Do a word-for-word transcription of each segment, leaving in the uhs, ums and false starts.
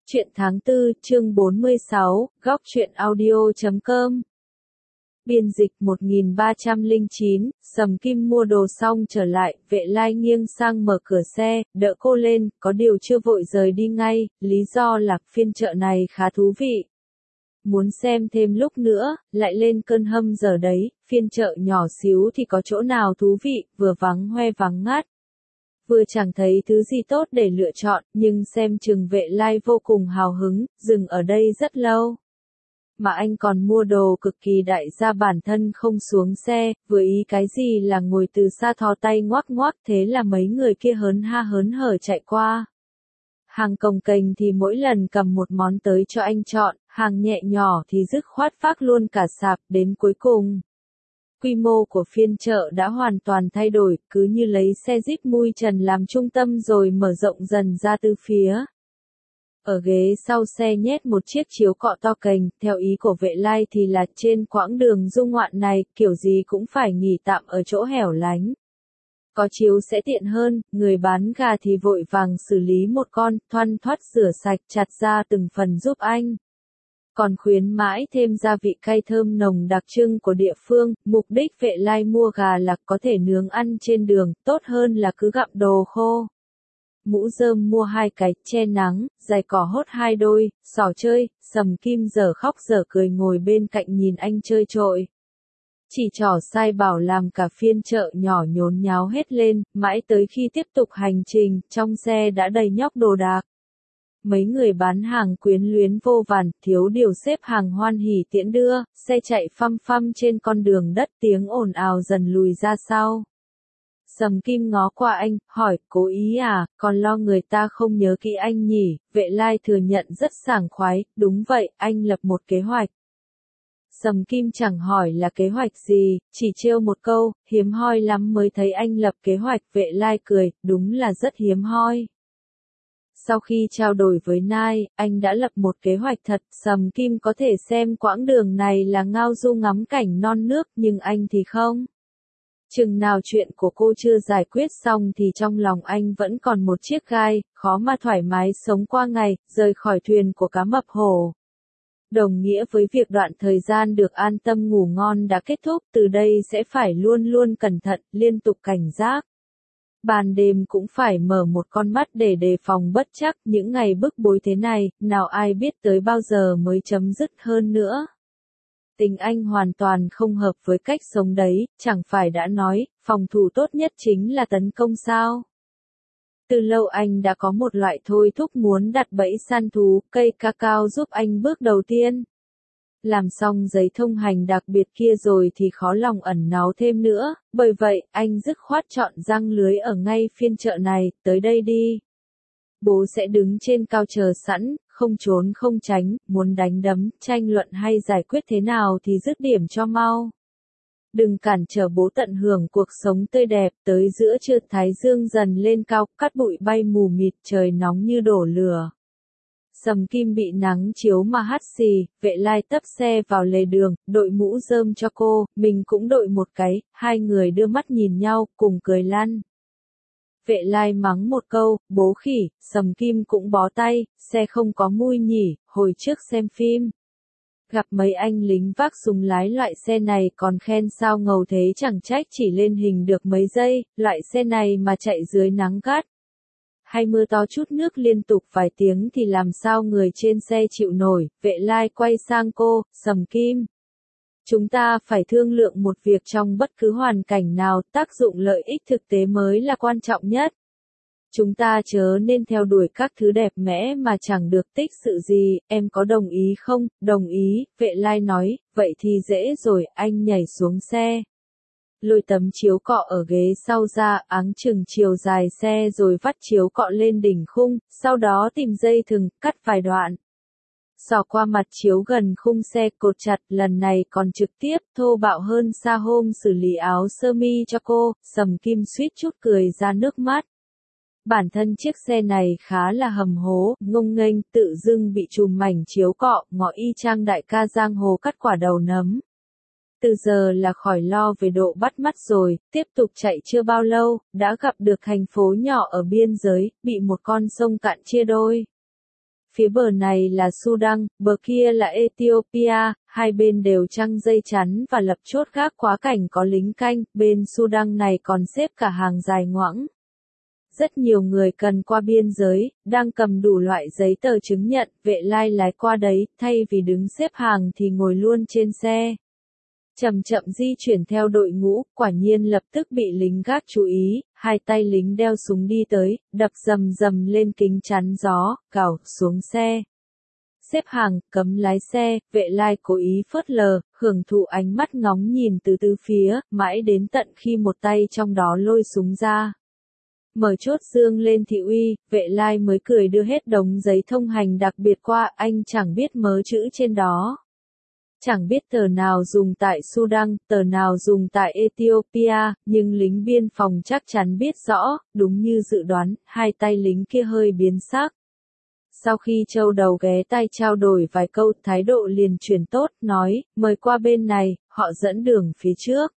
Truyện tháng tư, chương bốn mươi sáu, góc truyện audio chấm com. Biên dịch một nghìn ba trăm lẻ chín, Sầm Kim mua đồ xong trở lại, Vệ Lai nghiêng sang mở cửa xe, đỡ cô lên, có điều chưa vội rời đi ngay, lý do là phiên chợ này khá thú vị. Muốn xem thêm lúc nữa, lại lên cơn hâm giờ đấy, phiên chợ nhỏ xíu thì có chỗ nào thú vị, vừa vắng hoe vắng ngắt. Vừa chẳng thấy thứ gì tốt để lựa chọn, nhưng xem chừng Vệ Lai vô cùng hào hứng, dừng ở đây rất lâu. Mà anh còn mua đồ cực kỳ đại gia bản thân không xuống xe, vừa ý cái gì là ngồi từ xa thò tay ngoắc ngoắc, thế là mấy người kia hớn ha hớn hở chạy qua. Hàng cồng kềnh thì mỗi lần cầm một món tới cho anh chọn, hàng nhẹ nhỏ thì dứt khoát phác luôn cả sạp, đến cuối cùng. Quy mô của phiên chợ đã hoàn toàn thay đổi, cứ như lấy xe Jeep mui trần làm trung tâm rồi mở rộng dần ra từ phía. Ở ghế sau xe nhét một chiếc chiếu cọ to kềnh, theo ý của Vệ Lai thì là trên quãng đường du ngoạn này, kiểu gì cũng phải nghỉ tạm ở chỗ hẻo lánh. Có chiếu sẽ tiện hơn, người bán gà thì vội vàng xử lý một con, thoăn thoắt rửa sạch chặt ra từng phần giúp anh. Còn khuyến mãi thêm gia vị cay thơm nồng đặc trưng của địa phương, mục đích Vệ Lai mua gà là có thể nướng ăn trên đường, tốt hơn là cứ gặm đồ khô. Mũ rơm mua hai cái, che nắng, giày cỏ hốt hai đôi, xỏ chơi, Sầm Kim dở khóc dở cười ngồi bên cạnh nhìn anh chơi trội. Chỉ trỏ sai bảo làm cả phiên chợ nhỏ nhốn nháo hết lên, mãi tới khi tiếp tục hành trình, trong xe đã đầy nhóc đồ đạc. Mấy người bán hàng quyến luyến vô vàn, thiếu điều xếp hàng hoan hỉ tiễn đưa, xe chạy phăm phăm trên con đường đất, tiếng ồn ào dần lùi ra sau. Sầm Kim ngó qua anh, hỏi, cố ý à, còn lo người ta không nhớ kỹ anh nhỉ? Vệ Lai thừa nhận rất sảng khoái, đúng vậy, anh lập một kế hoạch. Sầm Kim chẳng hỏi là kế hoạch gì, chỉ trêu một câu, hiếm hoi lắm mới thấy anh lập kế hoạch. Vệ Lai cười, đúng là rất hiếm hoi. Sau khi trao đổi với Nai, anh đã lập một kế hoạch thật, Sầm Kim có thể xem quãng đường này là ngao du ngắm cảnh non nước, nhưng anh thì không. Chừng nào chuyện của cô chưa giải quyết xong thì trong lòng anh vẫn còn một chiếc gai, khó mà thoải mái sống qua ngày, rời khỏi thuyền của cá mập hổ. Đồng nghĩa với việc đoạn thời gian được an tâm ngủ ngon đã kết thúc, từ đây sẽ phải luôn luôn cẩn thận, liên tục cảnh giác. Ban đêm cũng phải mở một con mắt để đề phòng bất trắc, những ngày bức bối thế này, nào ai biết tới bao giờ mới chấm dứt hơn nữa. Tình anh hoàn toàn không hợp với cách sống đấy, chẳng phải đã nói, phòng thủ tốt nhất chính là tấn công sao. Từ lâu anh đã có một loại thôi thúc muốn đặt bẫy săn thú, cây cacao giúp anh bước đầu tiên. Làm xong giấy thông hành đặc biệt kia rồi thì khó lòng ẩn náu thêm nữa, bởi vậy, anh dứt khoát chọn răng lưới ở ngay phiên chợ này, tới đây đi. Bố sẽ đứng trên cao chờ sẵn, không trốn không tránh, muốn đánh đấm, tranh luận hay giải quyết thế nào thì dứt điểm cho mau. Đừng cản trở bố tận hưởng cuộc sống tươi đẹp, tới giữa trưa thái dương dần lên cao, cát bụi bay mù mịt, trời nóng như đổ lửa. Sầm Kim bị nắng chiếu mà hắt xì, Vệ Lai tấp xe vào lề đường, đội mũ rơm cho cô, mình cũng đội một cái, hai người đưa mắt nhìn nhau, cùng cười lăn. Vệ Lai mắng một câu, bố khỉ, Sầm Kim cũng bó tay, xe không có mui nhỉ, hồi trước xem phim. Gặp mấy anh lính vác súng lái loại xe này còn khen sao ngầu thế, chẳng trách chỉ lên hình được mấy giây, loại xe này mà chạy dưới nắng gắt. Hay mưa to chút nước liên tục vài tiếng thì làm sao người trên xe chịu nổi. Vệ Lai quay sang cô, Sầm Kim. Chúng ta phải thương lượng một việc, trong bất cứ hoàn cảnh nào, tác dụng lợi ích thực tế mới là quan trọng nhất. Chúng ta chớ nên theo đuổi các thứ đẹp mẽ mà chẳng được tích sự gì, em có đồng ý không? Đồng ý, Vệ Lai nói, vậy thì dễ rồi, anh nhảy xuống xe. Lôi tấm chiếu cọ ở ghế sau ra, áng chừng chiều dài xe rồi vắt chiếu cọ lên đỉnh khung, sau đó tìm dây thừng, cắt vài đoạn. Xỏ qua mặt chiếu gần khung xe, cột chặt, lần này còn trực tiếp, thô bạo hơn xa hôm xử lý áo sơ mi cho cô. Sầm Kim suýt chút cười ra nước mắt. Bản thân chiếc xe này khá là hầm hố, ngông nghênh, tự dưng bị trùm mảnh chiếu cọ, ngó y chang đại ca giang hồ cắt quả đầu nấm. Từ giờ là khỏi lo về độ bắt mắt rồi, tiếp tục chạy chưa bao lâu, đã gặp được thành phố nhỏ ở biên giới, bị một con sông cạn chia đôi. phía bờ này là Sudan, bờ kia là Ethiopia, hai bên đều trăng dây chắn và lập chốt gác quá cảnh có lính canh, bên Sudan này còn xếp cả hàng dài ngoẵng. Rất nhiều người cần qua biên giới, đang cầm đủ loại giấy tờ chứng nhận, vệ lai lái qua đấy, thay vì đứng xếp hàng thì ngồi luôn trên xe. Chậm chậm di chuyển theo đội ngũ, quả nhiên lập tức bị lính gác chú ý, hai tay lính đeo súng đi tới, đập rầm rầm lên kính chắn gió, cào xuống xe. Xếp hàng, cấm lái xe, vệ lai cố ý phớt lờ, hưởng thụ ánh mắt ngóng nhìn từ tứ phía, mãi đến tận khi một tay trong đó lôi súng ra. Mở chốt dương lên thị uy, vệ lai mới cười đưa hết đống giấy thông hành đặc biệt qua, anh chẳng biết mớ chữ trên đó. Chẳng biết tờ nào dùng tại Sudan, tờ nào dùng tại Ethiopia, nhưng lính biên phòng chắc chắn biết rõ, đúng như dự đoán, hai tay lính kia hơi biến sắc. Sau khi châu đầu ghé tay trao đổi vài câu, thái độ liền chuyển tốt, nói, mời qua bên này, họ dẫn đường phía trước.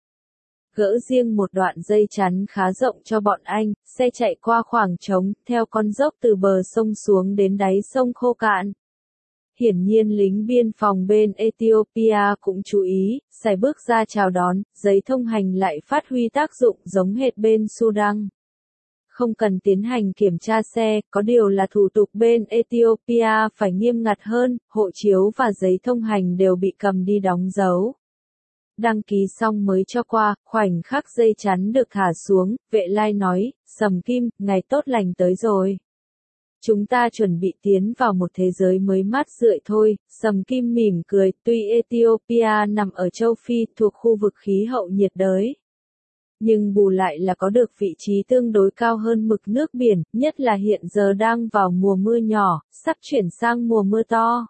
Gỡ riêng một đoạn dây chắn khá rộng cho bọn anh, xe chạy qua khoảng trống, theo con dốc từ bờ sông xuống đến đáy sông khô cạn. Hiển nhiên lính biên phòng bên Ethiopia cũng chú ý, sải bước ra chào đón, giấy thông hành lại phát huy tác dụng giống hệt bên Sudan. Không cần tiến hành kiểm tra xe, có điều là thủ tục bên Ethiopia phải nghiêm ngặt hơn, hộ chiếu và giấy thông hành đều bị cầm đi đóng dấu. Đăng ký xong mới cho qua, khoảnh khắc dây chắn được thả xuống, vệ lai nói, Sầm Kim, ngày tốt lành tới rồi. Chúng ta chuẩn bị tiến vào một thế giới mới mát rượi thôi, Sầm Kim mỉm cười, tuy Ethiopia nằm ở châu Phi thuộc khu vực khí hậu nhiệt đới. Nhưng bù lại là có được vị trí tương đối cao hơn mực nước biển, nhất là hiện giờ đang vào mùa mưa nhỏ, sắp chuyển sang mùa mưa to.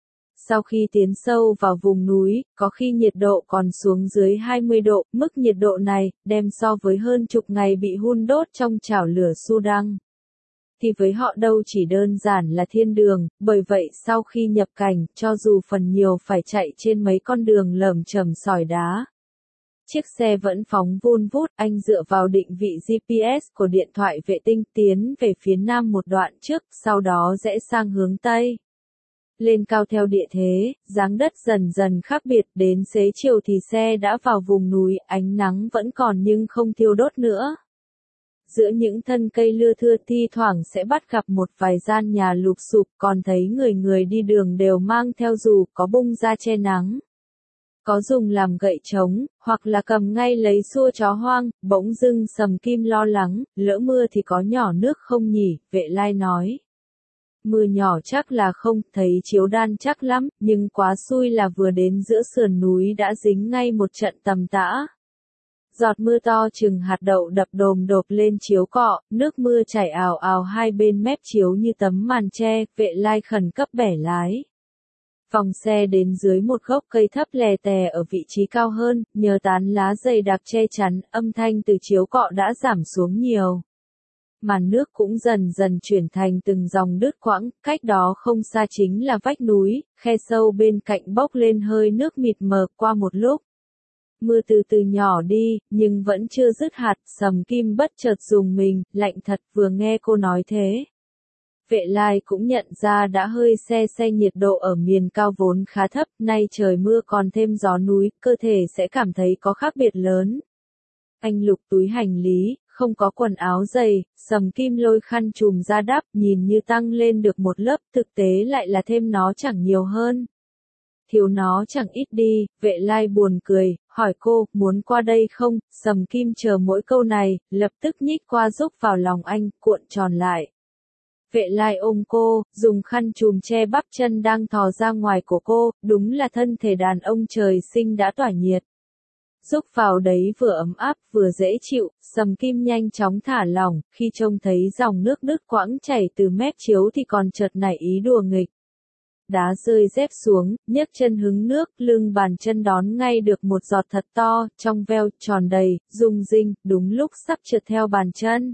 Sau khi tiến sâu vào vùng núi, có khi nhiệt độ còn xuống dưới hai mươi độ, mức nhiệt độ này, đem so với hơn chục ngày bị hun đốt trong chảo lửa Sudan. Thì với họ đâu chỉ đơn giản là thiên đường, bởi vậy sau khi nhập cảnh, cho dù phần nhiều phải chạy trên mấy con đường lởm chởm sỏi đá. Chiếc xe vẫn phóng vun vút, anh dựa vào định vị giê pê ét của điện thoại vệ tinh tiến về phía nam một đoạn trước, sau đó rẽ sang hướng tây. Lên cao theo địa thế, dáng đất dần dần khác biệt, đến xế chiều thì xe đã vào vùng núi, ánh nắng vẫn còn nhưng không thiêu đốt nữa. Giữa những thân cây lưa thưa thi thoảng sẽ bắt gặp một vài gian nhà lụp xụp, còn thấy người người đi đường đều mang theo dù, có bung ra che nắng. Có dùng làm gậy trống, hoặc là cầm ngay lấy xua chó hoang, bỗng dưng Sầm Kim lo lắng, lỡ mưa thì có nhỏ nước không nhỉ, vệ lai nói. Mưa nhỏ chắc là không, thấy chiếu đan chắc lắm, nhưng quá xui là vừa đến giữa sườn núi đã dính ngay một trận tầm tã. Giọt mưa to chừng hạt đậu đập đồm đột lên chiếu cọ, nước mưa chảy ào ào hai bên mép chiếu như tấm màn che, vệ lai khẩn cấp bẻ lái. Vòng xe đến dưới một gốc cây thấp lè tè ở vị trí cao hơn, nhờ tán lá dày đặc che chắn, âm thanh từ chiếu cọ đã giảm xuống nhiều. Màn nước cũng dần dần chuyển thành từng dòng đứt quãng, cách đó không xa chính là vách núi, khe sâu bên cạnh bốc lên hơi nước mịt mờ. Qua một lúc. Mưa từ từ nhỏ đi, nhưng vẫn chưa dứt hạt, Sầm Kim bất chợt rùng mình, lạnh thật vừa nghe cô nói thế. Vệ lai cũng nhận ra đã hơi se se nhiệt độ ở miền cao vốn khá thấp, nay trời mưa còn thêm gió núi, cơ thể sẽ cảm thấy có khác biệt lớn. Anh lục túi hành lý, không có quần áo dày, Sầm Kim lôi khăn trùm ra đắp, nhìn như tăng lên được một lớp, thực tế lại là thêm nó chẳng nhiều hơn. Thiếu nó chẳng ít đi, vệ lai buồn cười, hỏi cô, muốn qua đây không, Sầm Kim chờ mỗi câu này, lập tức nhích qua giúp vào lòng anh, cuộn tròn lại. Vệ lai ôm cô, dùng khăn trùm che bắp chân đang thò ra ngoài của cô, đúng là thân thể đàn ông trời sinh đã tỏa nhiệt. Giúp vào đấy vừa ấm áp vừa dễ chịu, Sầm Kim nhanh chóng thả lỏng, khi trông thấy dòng nước đứt quãng chảy từ mép chiếu thì còn chợt nảy ý đùa nghịch. Đá rơi dép xuống, nhấc chân hứng nước, lưng bàn chân đón ngay được một giọt thật to, trong veo, tròn đầy, rung rinh, đúng lúc sắp trượt theo bàn chân.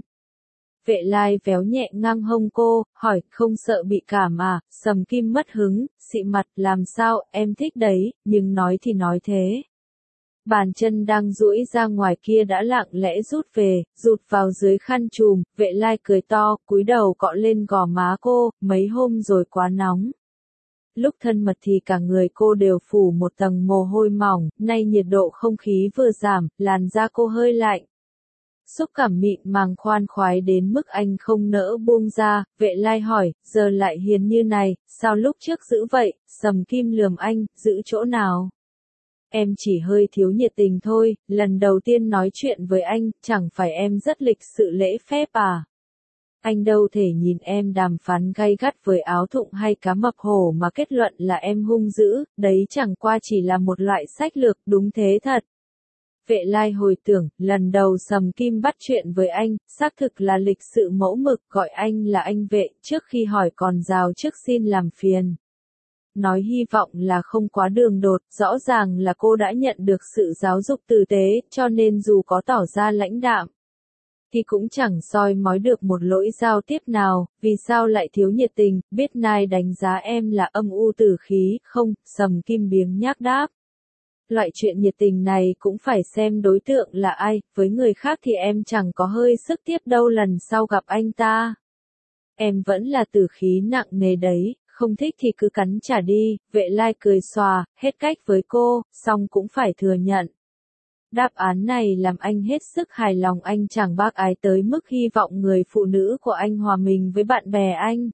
Vệ lai véo nhẹ ngang hông cô, hỏi, không sợ bị cảm à, Sầm Kim mất hứng, xị mặt, làm sao, em thích đấy, nhưng nói thì nói thế. Bàn chân đang duỗi ra ngoài kia đã lặng lẽ rút về, rụt vào dưới khăn trùm, Vệ Lai cười to, cúi đầu cọ lên gò má cô, mấy hôm rồi quá nóng. Lúc thân mật thì cả người cô đều phủ một tầng mồ hôi mỏng, nay nhiệt độ không khí vừa giảm, làn da cô hơi lạnh. Xúc cảm mịn màng khoan khoái đến mức anh không nỡ buông ra, Vệ Lai hỏi, giờ lại hiền như này, sao lúc trước giữ vậy, Sầm Kim lườm anh, giữ chỗ nào? Em chỉ hơi thiếu nhiệt tình thôi, lần đầu tiên nói chuyện với anh, chẳng phải em rất lịch sự lễ phép à? Anh đâu thể nhìn em đàm phán gay gắt với áo thụng hay cá mập hổ mà kết luận là em hung dữ, đấy chẳng qua chỉ là một loại sách lược, đúng thế thật. Vệ Lai hồi tưởng, lần đầu Sầm Kim bắt chuyện với anh, xác thực là lịch sự mẫu mực, gọi anh là anh Vệ, trước khi hỏi còn rào trước xin làm phiền. Nói hy vọng là không quá đường đột, rõ ràng là cô đã nhận được sự giáo dục tử tế, cho nên dù có tỏ ra lãnh đạm, thì cũng chẳng soi mói được một lỗi giao tiếp nào, vì sao lại thiếu nhiệt tình, biết nai đánh giá em là âm u tử khí, không, Sầm Kim biếng nhác đáp. Loại chuyện nhiệt tình này cũng phải xem đối tượng là ai, với người khác thì em chẳng có hơi sức tiếp đâu lần sau gặp anh ta. Em vẫn là tử khí nặng nề đấy, không thích thì cứ cắn trả đi, Vệ Lai cười xòa, hết cách với cô, song cũng phải thừa nhận. Đáp án này làm anh hết sức hài lòng, anh chẳng bác ái tới mức hy vọng người phụ nữ của anh hòa mình với bạn bè anh.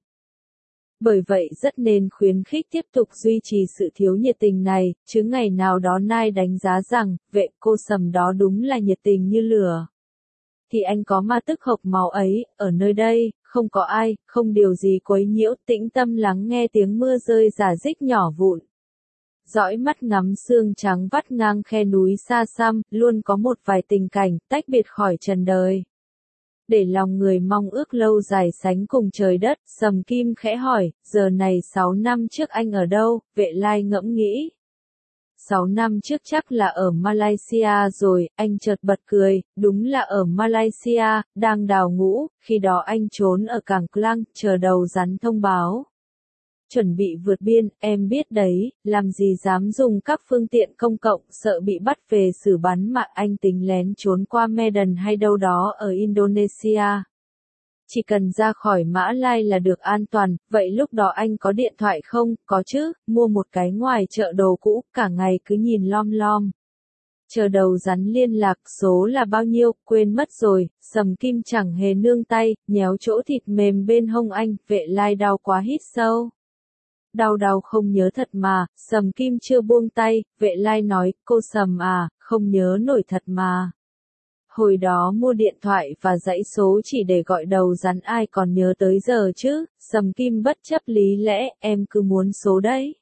Bởi vậy rất nên khuyến khích tiếp tục duy trì sự thiếu nhiệt tình này, chứ ngày nào đó nai đánh giá rằng, Vệ cô Sầm đó đúng là nhiệt tình như lửa. Thì anh có ma tức hộc máu ấy, ở nơi đây, không có ai, không điều gì quấy nhiễu, tĩnh tâm lắng nghe tiếng mưa rơi rả rích nhỏ vụn. Dõi mắt ngắm sương trắng vắt ngang khe núi xa xăm, luôn có một vài tình cảnh, tách biệt khỏi trần đời. Để lòng người mong ước lâu dài sánh cùng trời đất, Sầm Kim khẽ hỏi, giờ này sáu năm trước anh ở đâu, Vệ Lai ngẫm nghĩ. Sáu năm trước chắc là ở Malaysia rồi, anh chợt bật cười, đúng là ở Malaysia, đang đào ngũ, khi đó anh trốn ở cảng Klang, chờ đầu rắn thông báo. Chuẩn bị vượt biên, em biết đấy, làm gì dám dùng các phương tiện công cộng, sợ bị bắt về xử bắn mà anh tính lén trốn qua Medan hay đâu đó ở Indonesia. Chỉ cần ra khỏi Mã Lai là được an toàn, vậy lúc đó anh có điện thoại không? Có chứ, mua một cái ngoài chợ đồ cũ, cả ngày cứ nhìn lom lom. Chờ đầu rắn liên lạc, số là bao nhiêu, quên mất rồi, Sầm Kim chẳng hề nương tay, nhéo chỗ thịt mềm bên hông anh, Vệ Lai đau quá hít sâu. Đau đau không nhớ thật mà, Sầm Kim chưa buông tay, Vệ Lai nói, cô Sầm à, không nhớ nổi thật mà. Hồi đó mua điện thoại và dãy số chỉ để gọi đầu rắn ai còn nhớ tới giờ chứ, Sầm Kim bất chấp lý lẽ, em cứ muốn số đấy.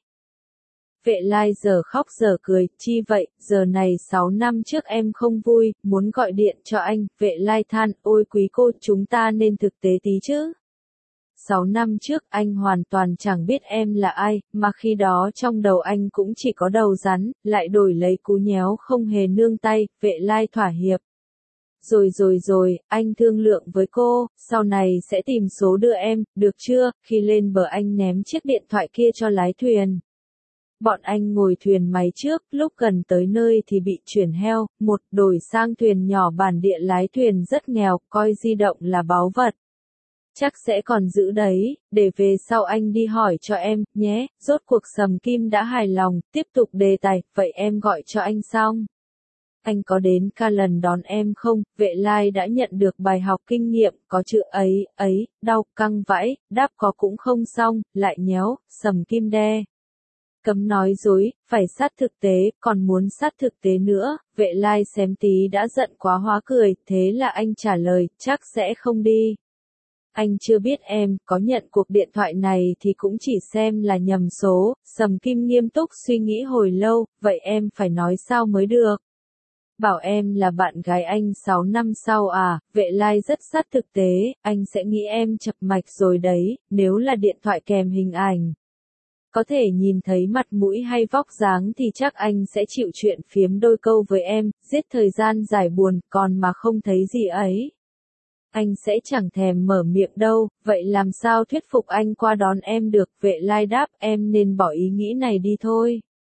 Vệ Lai giờ khóc giờ cười, chi vậy, giờ này sáu năm trước em không vui, muốn gọi điện cho anh, Vệ Lai than, ôi quý cô, chúng ta nên thực tế tí chứ. Sáu năm trước anh hoàn toàn chẳng biết em là ai, mà khi đó trong đầu anh cũng chỉ có đầu rắn, lại đổi lấy cú nhéo không hề nương tay, Vệ Lai thỏa hiệp. Rồi rồi rồi, anh thương lượng với cô, sau này sẽ tìm số đưa em, được chưa, khi lên bờ anh ném chiếc điện thoại kia cho lái thuyền. Bọn anh ngồi thuyền máy trước, lúc gần tới nơi thì bị chuyển heo, một đổi sang thuyền nhỏ bản địa lái thuyền rất nghèo, coi di động là báu vật. Chắc sẽ còn giữ đấy, để về sau anh đi hỏi cho em, nhé, rốt cuộc Sầm Kim đã hài lòng, tiếp tục đề tài, vậy em gọi cho anh xong. Anh có đến ca lần đón em không, Vệ Lai đã nhận được bài học kinh nghiệm, có chữ ấy, ấy, đau, căng vãi, đáp có cũng không xong, lại nhéo, Sầm Kim đe. Cấm nói dối, phải sát thực tế, còn muốn sát thực tế nữa, Vệ Lai xém tí đã giận quá hóa cười, thế là anh trả lời, chắc sẽ không đi. Anh chưa biết em có nhận cuộc điện thoại này thì cũng chỉ xem là nhầm số, Sầm Kim nghiêm túc suy nghĩ hồi lâu, vậy em phải nói sao mới được. Bảo em là bạn gái anh sáu năm sau à, Vệ Lai rất sát thực tế, anh sẽ nghĩ em chập mạch rồi đấy, nếu là điện thoại kèm hình ảnh. Có thể nhìn thấy mặt mũi hay vóc dáng thì chắc anh sẽ chịu chuyện phiếm đôi câu với em, giết thời gian giải buồn, còn mà không thấy gì ấy. Anh sẽ chẳng thèm mở miệng đâu, vậy làm sao thuyết phục anh qua đón em được, Vệ Lai đáp, em nên bỏ ý nghĩ này đi thôi.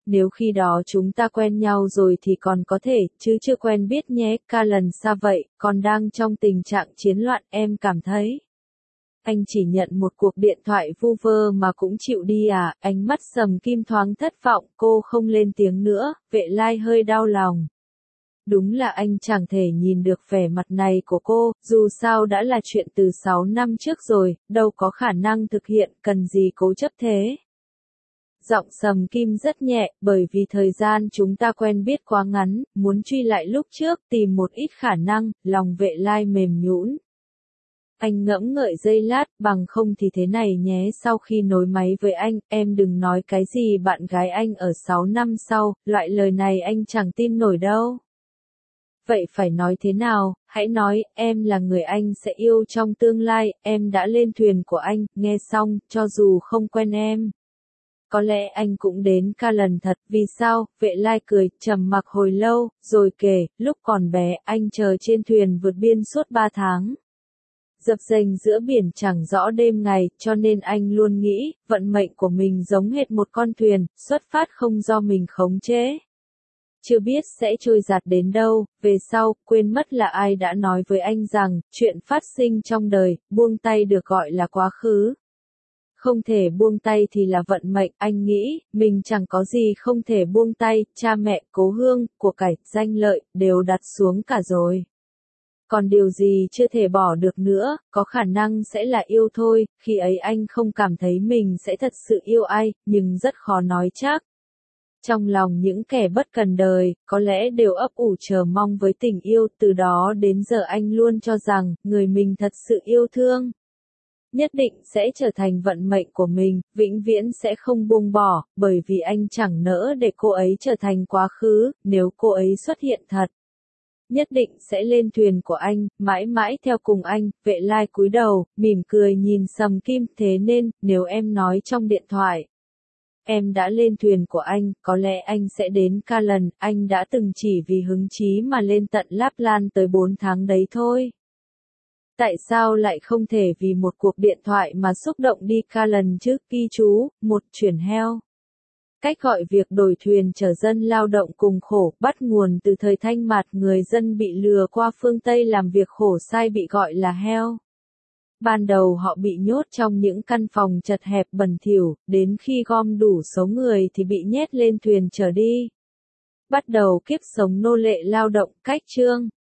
Nếu khi đó chúng ta quen nhau rồi thì còn có thể, chứ chưa quen biết nhé, ca lần xa vậy, còn đang trong tình trạng chiến loạn, em cảm thấy. Anh chỉ nhận một cuộc điện thoại vu vơ mà cũng chịu đi à, ánh mắt Sầm Kim thoáng thất vọng, cô không lên tiếng nữa, Vệ Lai hơi đau lòng. Đúng là anh chẳng thể nhìn được vẻ mặt này của cô, dù sao đã là chuyện từ sáu năm trước rồi, đâu có khả năng thực hiện, cần gì cố chấp thế. Giọng Sầm Kim rất nhẹ, bởi vì thời gian chúng ta quen biết quá ngắn, muốn truy lại lúc trước, tìm một ít khả năng, lòng Vệ Lai mềm nhũn. Anh ngẫm ngợi giây lát, bằng không thì thế này nhé, sau khi nối máy với anh, em đừng nói cái gì bạn gái anh ở sáu năm sau, loại lời này anh chẳng tin nổi đâu. Vậy phải nói thế nào, hãy nói, em là người anh sẽ yêu trong tương lai, em đã lên thuyền của anh, nghe xong, cho dù không quen em. Có lẽ anh cũng đến ca lần thật, vì sao, Vệ Lai cười, trầm mặc hồi lâu, rồi kể, lúc còn bé, anh chờ trên thuyền vượt biên suốt ba tháng. Dập dềnh giữa biển chẳng rõ đêm ngày, cho nên anh luôn nghĩ, vận mệnh của mình giống hệt một con thuyền, xuất phát không do mình khống chế. Chưa biết sẽ trôi giạt đến đâu, về sau, quên mất là ai đã nói với anh rằng, chuyện phát sinh trong đời, buông tay được gọi là quá khứ. Không thể buông tay thì là vận mệnh, anh nghĩ, mình chẳng có gì không thể buông tay, cha mẹ, cố hương, của cải, danh lợi, đều đặt xuống cả rồi. Còn điều gì chưa thể bỏ được nữa, có khả năng sẽ là yêu thôi, khi ấy anh không cảm thấy mình sẽ thật sự yêu ai, nhưng rất khó nói chắc. Trong lòng những kẻ bất cần đời, có lẽ đều ấp ủ chờ mong với tình yêu, từ đó đến giờ anh luôn cho rằng, người mình thật sự yêu thương. Nhất định sẽ trở thành vận mệnh của mình, vĩnh viễn sẽ không buông bỏ, bởi vì anh chẳng nỡ để cô ấy trở thành quá khứ, nếu cô ấy xuất hiện thật. Nhất định sẽ lên thuyền của anh, mãi mãi theo cùng anh, Vệ Lai cúi đầu, mỉm cười nhìn Sầm Kim, thế nên, nếu em nói trong điện thoại. Em đã lên thuyền của anh, có lẽ anh sẽ đến ca lần, anh đã từng chỉ vì hứng chí mà lên tận Láp Lan tới bốn tháng đấy thôi. Tại sao lại không thể vì một cuộc điện thoại mà xúc động đi ca lần chứ, ghi chú, một chuyển heo. Cách gọi việc đổi thuyền chở dân lao động cùng khổ, bắt nguồn từ thời Thanh Mạt, người dân bị lừa qua phương Tây làm việc khổ sai bị gọi là heo. Ban đầu họ bị nhốt trong những căn phòng chật hẹp bẩn thỉu, đến khi gom đủ số người thì bị nhét lên thuyền chở đi. Bắt đầu kiếp sống nô lệ lao động, cách chương.